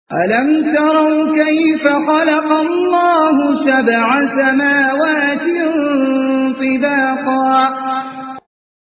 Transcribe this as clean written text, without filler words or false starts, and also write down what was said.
ألم تروا كيف خلق الله 7 سماوات طباقا